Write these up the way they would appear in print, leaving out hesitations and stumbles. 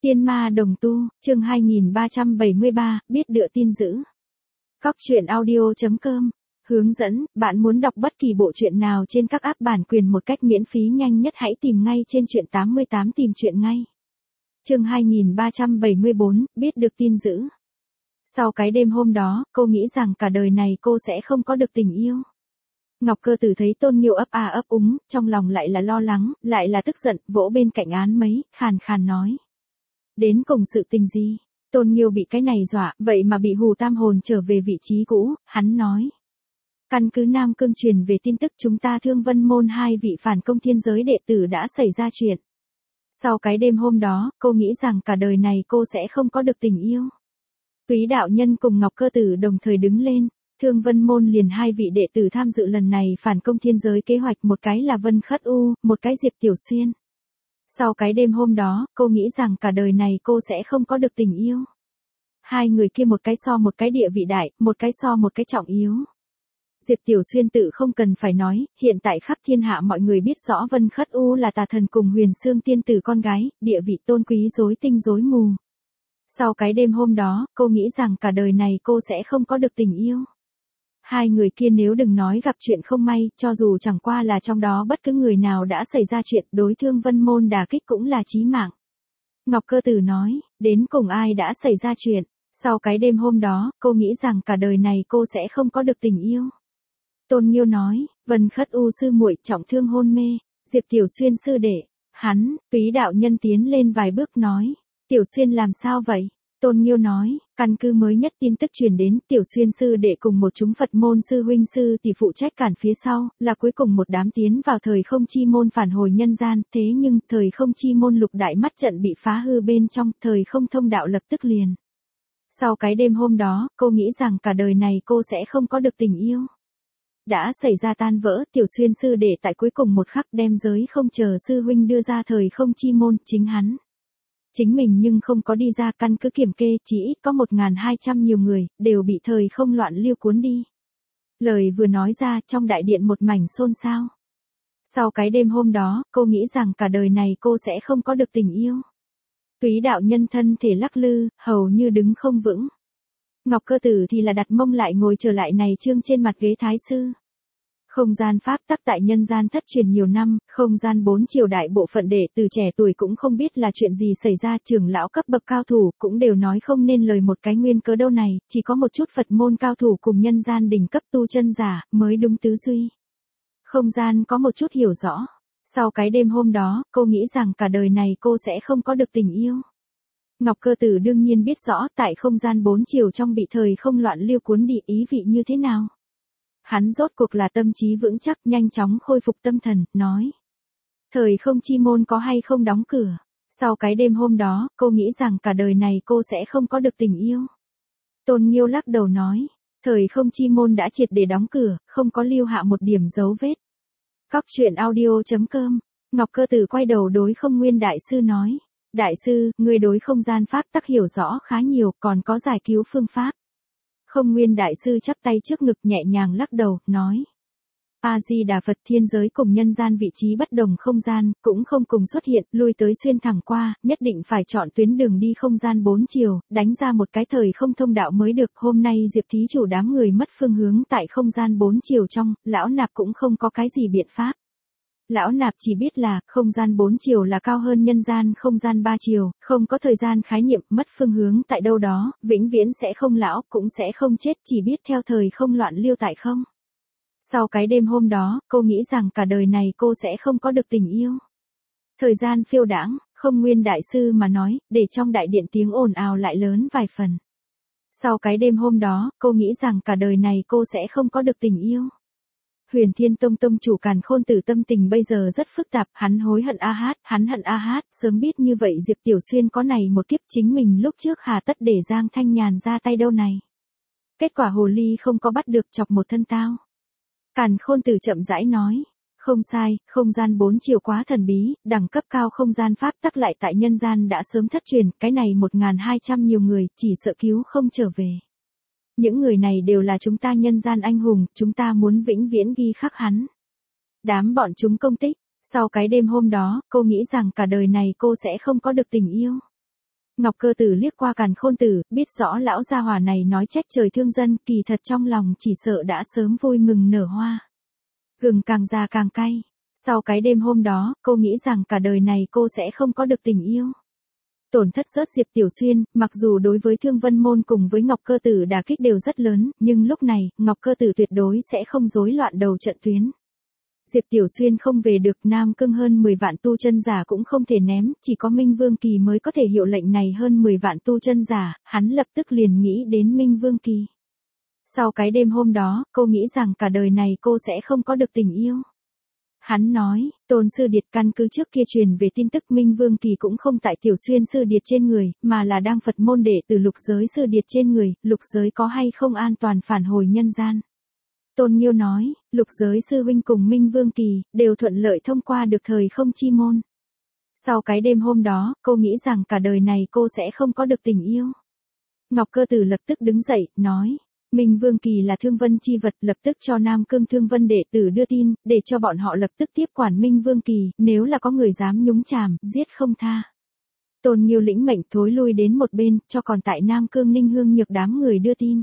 Tiên ma đồng tu, chương 2373, biết đựa tin dữ. Cóc truyện audio.com. Hướng dẫn, bạn muốn đọc bất kỳ bộ truyện nào trên các app bản quyền một cách miễn phí nhanh nhất hãy tìm ngay trên truyện 88 tìm truyện ngay. Chương 2374, biết được tin dữ. Sau cái đêm hôm đó, cô nghĩ rằng cả đời này cô sẽ không có được tình yêu. Ngọc Cơ Tử thấy Tôn Nghiêu ấp a ấp úng, trong lòng lại là lo lắng, lại là tức giận, vỗ bên cạnh án mấy, khàn khàn nói. Đến cùng sự tình gì? Tôn Nghiêu bị cái này dọa, vậy mà bị hù tam hồn trở về vị trí cũ, hắn nói. Căn cứ Nam Cương truyền về tin tức chúng ta Thương Vân Môn hai vị phản công thiên giới đệ tử đã xảy ra chuyện. Sau cái đêm hôm đó, cô nghĩ rằng cả đời này cô sẽ không có được tình yêu. Túy đạo nhân cùng Ngọc Cơ Tử đồng thời đứng lên, Thương Vân Môn liền hai vị đệ tử tham dự lần này phản công thiên giới kế hoạch, một cái là Vân Khất U, một cái Diệp Tiểu Xuyên. Sau cái đêm hôm đó, cô nghĩ rằng cả đời này cô sẽ không có được tình yêu. Hai người kia một cái so một cái địa vị đại, một cái so một cái trọng yếu. Diệp Tiểu Xuyên tự không cần phải nói, hiện tại khắp thiên hạ mọi người biết rõ Vân Khất U là tà thần cùng Huyền Xương tiên tử con gái, địa vị tôn quý rối tinh rối mù. Sau cái đêm hôm đó, cô nghĩ rằng cả đời này cô sẽ không có được tình yêu. Hai người kia nếu đừng nói gặp chuyện không may, cho dù chẳng qua là trong đó bất cứ người nào đã xảy ra chuyện, đối Thương Vân Môn đả kích cũng là chí mạng. Ngọc Cơ Tử nói, đến cùng ai đã xảy ra chuyện. Sau cái đêm hôm đó, cô nghĩ rằng cả đời này cô sẽ không có được tình yêu. Tôn Nghiêu nói, Vân Khất U sư muội trọng thương hôn mê, Diệp Tiểu Xuyên sư đệ. Hắn, Túy đạo nhân tiến lên vài bước nói, Tiểu Xuyên làm sao vậy? Tôn Nghiêu nói, căn cứ mới nhất tin tức truyền đến, Tiểu Xuyên sư đệ cùng một chúng Phật môn sư huynh sư tỷ phụ trách cản phía sau, là cuối cùng một đám tiến vào thời không chi môn phản hồi nhân gian, thế nhưng thời không chi môn lục đại mắt trận bị phá hư bên trong, thời không thông đạo lập tức liền. Sau cái đêm hôm đó, cô nghĩ rằng cả đời này cô sẽ không có được tình yêu. Đã xảy ra tan vỡ, Tiểu Xuyên sư đệ tại cuối cùng một khắc đem giới không chờ sư huynh đưa ra thời không chi môn, chính hắn. Chính mình nhưng không có đi ra, căn cứ kiểm kê, chỉ ít có 1.200 nhiều người, đều bị thời không loạn lưu cuốn đi. Lời vừa nói ra, trong đại điện một mảnh xôn xao. Sau cái đêm hôm đó, cô nghĩ rằng cả đời này cô sẽ không có được tình yêu. Túy đạo nhân thân thể lắc lư, hầu như đứng không vững. Ngọc Cơ Tử thì là đặt mông lại ngồi trở lại này trương trên mặt ghế thái sư. Không gian pháp tắc tại nhân gian thất truyền nhiều năm, không gian 4 triều đại bộ phận đệ tử trẻ tuổi cũng không biết là chuyện gì xảy ra, trưởng lão cấp bậc cao thủ cũng đều nói không nên lời một cái nguyên cớ đâu này, chỉ có một chút Phật môn cao thủ cùng nhân gian đỉnh cấp tu chân giả mới đúng tứ duy. Không gian có một chút hiểu rõ. Sau cái đêm hôm đó, cô nghĩ rằng cả đời này cô sẽ không có được tình yêu. Ngọc Cơ Tử đương nhiên biết rõ tại không gian 4 chiều trong bị thời không loạn lưu cuốn đi ý vị như thế nào. Hắn rốt cuộc là tâm trí vững chắc, nhanh chóng khôi phục tâm thần, nói. Thời không chi môn có hay không đóng cửa. Sau cái đêm hôm đó, cô nghĩ rằng cả đời này cô sẽ không có được tình yêu. Tôn Nghiêu lắc đầu nói. Thời không chi môn đã triệt để đóng cửa, không có lưu hạ một điểm dấu vết. Cóc truyện audio.com. Ngọc Cơ Tử quay đầu đối Không Nguyên đại sư nói. Đại sư, người đối không gian pháp tắc hiểu rõ khá nhiều, còn có giải cứu phương pháp. Không Nguyên đại sư chắp tay trước ngực nhẹ nhàng lắc đầu, nói. A-di-đà Phật, thiên giới cùng nhân gian vị trí bất đồng không gian, cũng không cùng xuất hiện, lui tới xuyên thẳng qua, nhất định phải chọn tuyến đường đi không gian 4 chiều, đánh ra một cái thời không thông đạo mới được. Hôm nay Diệp thí chủ đám người mất phương hướng tại không gian 4 chiều trong, lão nạp cũng không có cái gì biện pháp. Lão nạp chỉ biết là, không gian 4 chiều là cao hơn nhân gian không gian 3 chiều, không có thời gian khái niệm, mất phương hướng tại đâu đó, vĩnh viễn sẽ không lão, cũng sẽ không chết, chỉ biết theo thời không loạn lưu tại không. Sau cái đêm hôm đó, cô nghĩ rằng cả đời này cô sẽ không có được tình yêu. Thời gian phiêu đãng, Không Nguyên đại sư mà nói, để trong đại điện tiếng ồn ào lại lớn vài phần. Sau cái đêm hôm đó, cô nghĩ rằng cả đời này cô sẽ không có được tình yêu. Huyền Thiên Tông tông chủ Càn Khôn Tử tâm tình bây giờ rất phức tạp, hắn hối hận hắn hận sớm biết như vậy Diệp Tiểu Xuyên có này một kiếp chính mình lúc trước hà tất để Giang Thanh Nhàn ra tay đâu này. Kết quả hồ ly không có bắt được chọc một thân tao. Càn Khôn Tử chậm rãi nói, không sai, không gian 4 chiều quá thần bí, đẳng cấp cao không gian pháp tắc lại tại nhân gian đã sớm thất truyền, cái này 1.200 nhiều người, chỉ sợ cứu không trở về. Những người này đều là chúng ta nhân gian anh hùng, chúng ta muốn vĩnh viễn ghi khắc hắn. Đám bọn chúng công tích, sau cái đêm hôm đó, cô nghĩ rằng cả đời này cô sẽ không có được tình yêu. Ngọc Cơ Tử liếc qua Càn Khôn Tử, biết rõ lão gia hỏa này nói trách trời thương dân, kỳ thật trong lòng chỉ sợ đã sớm vui mừng nở hoa. Gừng càng già càng cay. Sau cái đêm hôm đó, cô nghĩ rằng cả đời này cô sẽ không có được tình yêu. Tổn thất rớt Diệp Tiểu Xuyên, mặc dù đối với Thương Vân Môn cùng với Ngọc Cơ Tử đả kích đều rất lớn, nhưng lúc này, Ngọc Cơ Tử tuyệt đối sẽ không rối loạn đầu trận tuyến. Diệp Tiểu Xuyên không về được, Nam Cương hơn 10 vạn tu chân giả cũng không thể ném, chỉ có Minh Vương Kỳ mới có thể hiệu lệnh này hơn 10 vạn tu chân giả, hắn lập tức liền nghĩ đến Minh Vương Kỳ. Sau cái đêm hôm đó, cô nghĩ rằng cả đời này cô sẽ không có được tình yêu. Hắn nói, Tôn Sư Điệt căn cứ trước kia truyền về tin tức Minh Vương Kỳ cũng không tại Tiểu Xuyên Sư Điệt trên người, mà là đang Phật môn đệ tử Lục Giới Sư Điệt trên người, Lục Giới có hay không an toàn phản hồi nhân gian. Tôn Nghiêu nói, Lục Giới Sư huynh cùng Minh Vương Kỳ, đều thuận lợi thông qua được thời không chi môn. Sau cái đêm hôm đó, cô nghĩ rằng cả đời này cô sẽ không có được tình yêu. Ngọc Cơ Tử lập tức đứng dậy, nói. Minh Vương Kỳ là thương vân chi vật, lập tức cho Nam Cương Thương Vân đệ tử đưa tin, để cho bọn họ lập tức tiếp quản Minh Vương Kỳ, nếu là có người dám nhúng chàm, giết không tha. Tôn Nghiêu lĩnh mệnh thối lui đến một bên, cho còn tại Nam Cương Ninh Hương Nhược đám người đưa tin.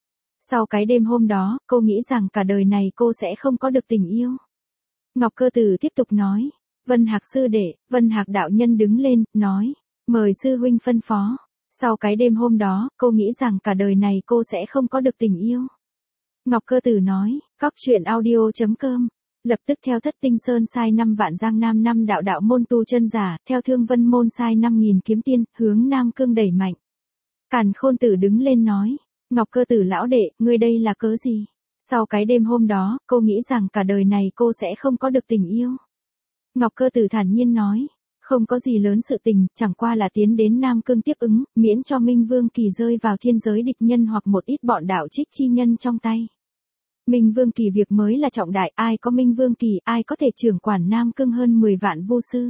Sau cái đêm hôm đó, cô nghĩ rằng cả đời này cô sẽ không có được tình yêu. Ngọc Cơ Tử tiếp tục nói, Vân Hạc sư đệ, Vân Hạc đạo nhân đứng lên, nói, mời sư huynh phân phó. Sau cái đêm hôm đó, cô nghĩ rằng cả đời này cô sẽ không có được tình yêu. Ngọc Cơ Tử nói, cóc.audio.com. Lập tức theo Thất Tinh Sơn sai 5 vạn Giang Nam 5 đạo môn tu chân giả, theo Thương Vân Môn sai 5.000 kiếm tiên, hướng Nam Cương đẩy mạnh. Càn Khôn Tử đứng lên nói, Ngọc Cơ Tử lão đệ, ngươi đây là cớ gì? Sau cái đêm hôm đó, cô nghĩ rằng cả đời này cô sẽ không có được tình yêu. Ngọc Cơ Tử thản nhiên nói, không có gì lớn sự tình, chẳng qua là tiến đến Nam Cương tiếp ứng, miễn cho Minh Vương Kỳ rơi vào thiên giới địch nhân hoặc một ít bọn đạo trích chi nhân trong tay. Minh Vương Kỳ việc mới là trọng đại, ai có Minh Vương Kỳ, ai có thể trưởng quản Nam Cương hơn 10 vạn vô sư.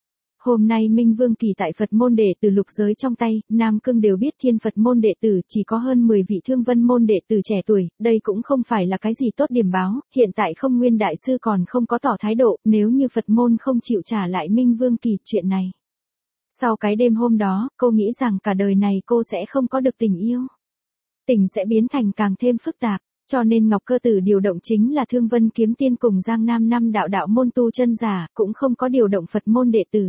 Hôm nay Minh Vương Kỳ tại Phật môn đệ tử Lục Giới trong tay, Nam Cương đều biết Thiên Phật môn đệ tử chỉ có hơn 10 vị Thương Vân môn đệ tử trẻ tuổi, đây cũng không phải là cái gì tốt điểm báo, hiện tại Không Nguyên đại sư còn không có tỏ thái độ, nếu như Phật môn không chịu trả lại Minh Vương Kỳ chuyện này. Sau cái đêm hôm đó, cô nghĩ rằng cả đời này cô sẽ không có được tình yêu. Tình sẽ biến thành càng thêm phức tạp, cho nên Ngọc Cơ Tử điều động chính là Thương Vân kiếm tiên cùng Giang Nam 5 đạo môn tu chân giả, cũng không có điều động Phật môn đệ tử.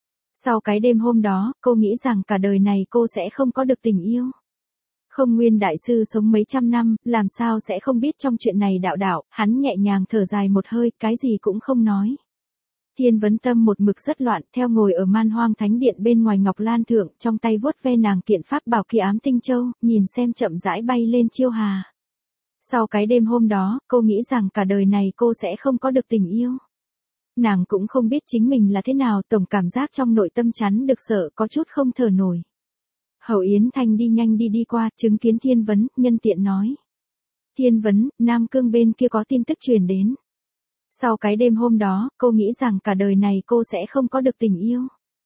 Sau cái đêm hôm đó, cô nghĩ rằng cả đời này cô sẽ không có được tình yêu. Không Nguyên đại sư sống mấy trăm năm, làm sao sẽ không biết trong chuyện này đạo, hắn nhẹ nhàng thở dài một hơi, cái gì cũng không nói. Thiên Vấn Tâm một mực rất loạn, theo ngồi ở Man Hoang Thánh Điện bên ngoài Ngọc Lan Thượng, trong tay vuốt ve nàng kiện pháp bảo Kỳ Ám Tinh Châu, nhìn xem chậm rãi bay lên chiêu hà. Sau cái đêm hôm đó, cô nghĩ rằng cả đời này cô sẽ không có được tình yêu. Nàng cũng không biết chính mình là thế nào, tổng cảm giác trong nội tâm chắn được sợ, có chút không thở nổi. Hầu Yến Thanh đi nhanh đi qua, chứng kiến Thiên Vấn, nhân tiện nói. Thiên Vấn, Nam Cương bên kia có tin tức truyền đến. Sau cái đêm hôm đó, cô nghĩ rằng cả đời này cô sẽ không có được tình yêu.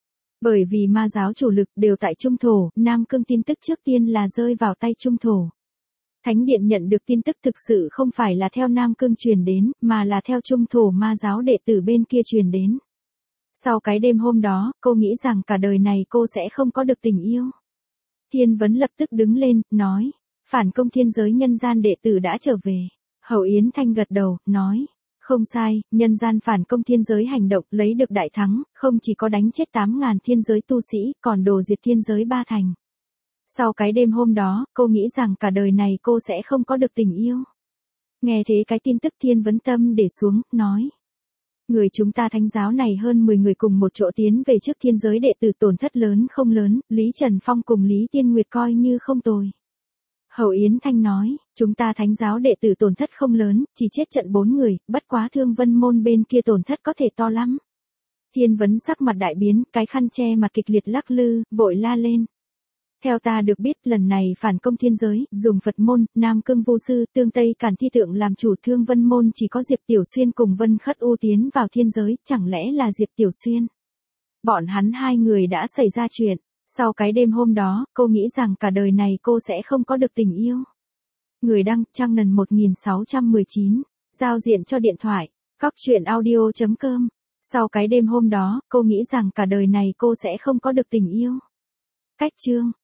Bởi vì ma giáo chủ lực đều tại Trung Thổ, Nam Cương tin tức trước tiên là rơi vào tay Trung Thổ. Thánh Điện nhận được tin tức thực sự không phải là theo Nam Cương truyền đến, mà là theo Trung Thổ ma giáo đệ tử bên kia truyền đến. Sau cái đêm hôm đó, cô nghĩ rằng cả đời này cô sẽ không có được tình yêu. Thiên Vấn lập tức đứng lên, nói, phản công thiên giới nhân gian đệ tử đã trở về. Hầu Yến Thanh gật đầu, nói, không sai, nhân gian phản công thiên giới hành động lấy được đại thắng, không chỉ có đánh chết 8.000 thiên giới tu sĩ, còn đổ diệt thiên giới 3 thành. Sau cái đêm hôm đó, cô nghĩ rằng cả đời này cô sẽ không có được tình yêu. Nghe thế cái tin tức Thiên Vấn Tâm để xuống, nói. Người chúng ta thánh giáo này hơn 10 người cùng một chỗ tiến về trước thiên giới đệ tử tổn thất lớn không lớn, Lý Trần Phong cùng Lý Tiên Nguyệt coi như không tồi. Hầu Yến Thanh nói, chúng ta thánh giáo đệ tử tổn thất không lớn, chỉ chết trận 4 người, bất quá Thương Vân môn bên kia tổn thất có thể to lắm. Thiên Vấn sắc mặt đại biến, cái khăn che mặt kịch liệt lắc lư, vội la lên. Theo ta được biết, lần này phản công thiên giới, dùng Phật môn, Nam Cương vô sư, Tương Tây Càn Thi Tượng làm chủ, Thương Vân môn chỉ có Diệp Tiểu Xuyên cùng Vân Khất U tiến vào thiên giới, chẳng lẽ là Diệp Tiểu Xuyên? Bọn hắn hai người đã xảy ra chuyện. Sau cái đêm hôm đó, cô nghĩ rằng cả đời này cô sẽ không có được tình yêu. Người đăng, Trang Nần 1619, giao diện cho điện thoại, cóc.audio.com. Sau cái đêm hôm đó, cô nghĩ rằng cả đời này cô sẽ không có được tình yêu. Cách chương